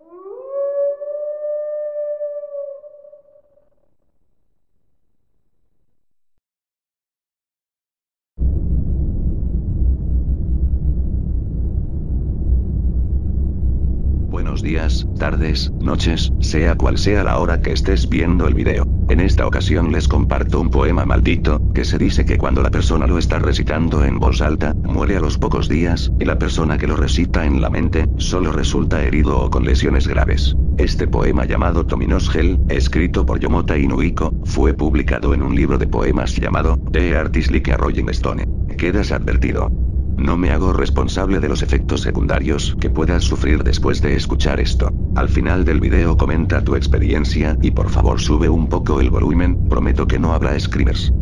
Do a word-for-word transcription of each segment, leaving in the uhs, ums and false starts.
Buenos días, tardes, noches, sea cual sea la hora que estés viendo el video. En esta ocasión les comparto un poema maldito, que se dice que cuando la persona lo está recitando en voz alta, muere a los pocos días, y la persona que lo recita en la mente, solo resulta herido o con lesiones graves. Este poema llamado Tominos Hell, escrito por Yomota Inuiko, fue publicado en un libro de poemas llamado The Artist Like a Rolling Stone. Quedas advertido. No me hago responsable de los efectos secundarios que puedas sufrir después de escuchar esto. Al final del video comenta tu experiencia y por favor sube un poco el volumen, prometo que no habrá screamers.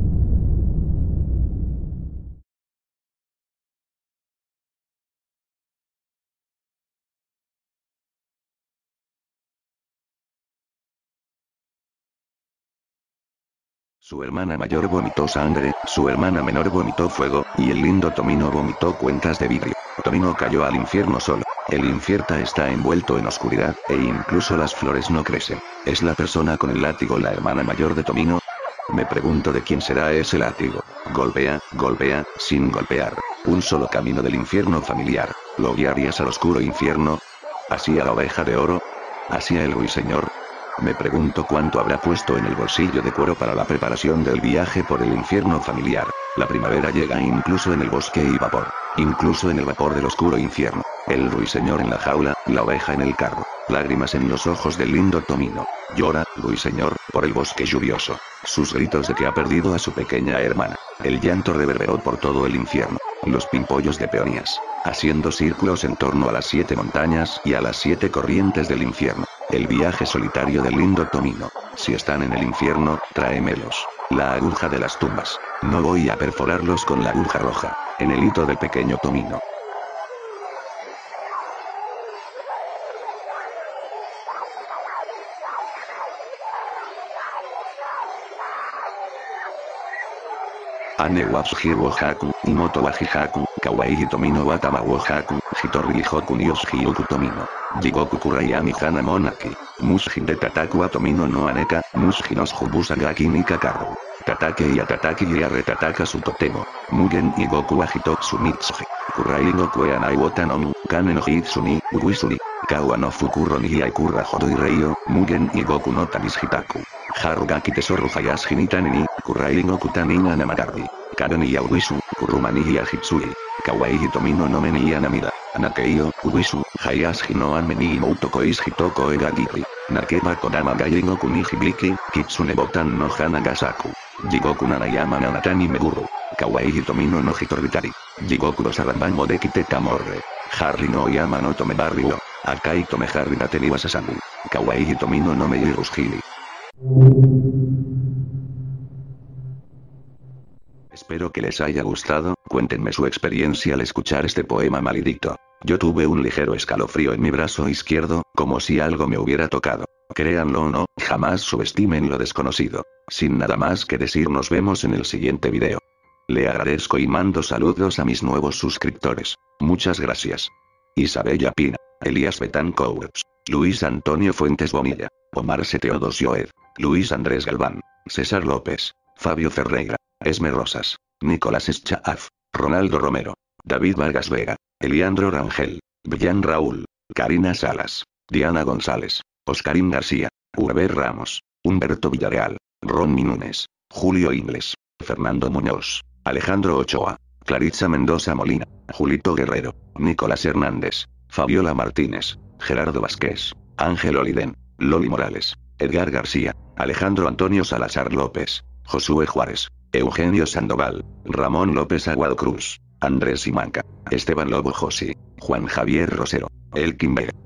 Su hermana mayor vomitó sangre, su hermana menor vomitó fuego, y el lindo Tomino vomitó cuentas de vidrio. Tomino cayó al infierno solo. El infierno está envuelto en oscuridad, e incluso las flores no crecen. ¿Es la persona con el látigo la hermana mayor de Tomino? Me pregunto de quién será ese látigo. Golpea, golpea, sin golpear. Un solo camino del infierno familiar. ¿Lo guiarías al oscuro infierno? ¿Hacia la oveja de oro? ¿Hacia el ruiseñor? Me pregunto cuánto habrá puesto en el bolsillo de cuero para la preparación del viaje por el infierno familiar. La primavera llega incluso en el bosque y vapor. Incluso en el vapor del oscuro infierno. El ruiseñor en la jaula, la oveja en el carro. Lágrimas en los ojos del lindo Tomino. Llora, ruiseñor, por el bosque lluvioso. Sus gritos de que ha perdido a su pequeña hermana. El llanto reverberó por todo el infierno. Los pimpollos de peonías. Haciendo círculos en torno a las siete montañas y a las siete corrientes del infierno. El viaje solitario del lindo Tomino. Si están en el infierno, tráemelos. La aguja de las tumbas. No voy a perforarlos con la aguja roja. En el hito del pequeño Tomino. Ane Watsuhi Wohaku, Imoto Wajihaku, Kawaii Tomino Watama Wohaku, Hitori Hoku Nyoshi Yuku Tomino. Jigoku Kurayami Hana Monaki. Mushin de Tataku Atomino no Aneka, Mushin Oshubusa Gaki Nika Karu. Tatake y Atataki y Arretataka Sutotemo. Mugen y Goku Ajitotsu Mitsuhi. Kurai Goku Anai Wotanomu, Kanen Hitsuni, Uwisuri. Kawa no Fukuro ni Aikura Hodoi Reio, Mugen y Goku no Tanis Hitaku. Harugaki Tesoru Hayashi Nitanini, Kurai Goku Tanina Namagardi. Karen y Awisu, Kurumani y Ajitsui. Kawaii Tomino no Meni y Anamida. Nakeio, Uwisu, Hayashi no Anmeni y Moutoko Ishitoko Egagiri. Nakeba Kodama Gayengoku ni Hibiki, Kitsune Botan no Hanagasaku. Jigoku Nanayama Nanatani Meguru. Kawaii Tomino no Hitoritari. Jigoku no Sarambambo de Kiteta Morre. Harry no Yama no Tome Barrio. Akai Tome Harry Nateri Wasasamu. Kawaii Tomino no Meirushili. Espero que les haya gustado, cuéntenme su experiencia al escuchar este poema maldito. Yo tuve un ligero escalofrío en mi brazo izquierdo, como si algo me hubiera tocado. Créanlo o no, jamás subestimen lo desconocido. Sin nada más que decir, nos vemos en el siguiente video. Le agradezco y mando saludos a mis nuevos suscriptores. Muchas gracias. Isabella Pina, Elías Betancourt, Luis Antonio Fuentes Bonilla, Omar C. Teodosio, Luis Andrés Galván, César López, Fabio Ferreira, Esme Rosas, Nicolás Eschaaf, Ronaldo Romero, David Vargas Vega, Eliandro Rangel, Villan Raúl, Karina Salas, Diana González, Oscarín García, Urber Ramos, Humberto Villarreal, Ron Minunes, Julio Ingles, Fernando Muñoz, Alejandro Ochoa, Claritza Mendoza Molina, Julito Guerrero, Nicolás Hernández, Fabiola Martínez, Gerardo Vázquez, Ángel Oliden, Loli Morales, Edgar García, Alejandro Antonio Salazar López, Josué Juárez, Eugenio Sandoval, Ramón López Aguado Cruz, Andrés Simanca, Esteban Lobo Josi, Juan Javier Rosero, Elkin Vega,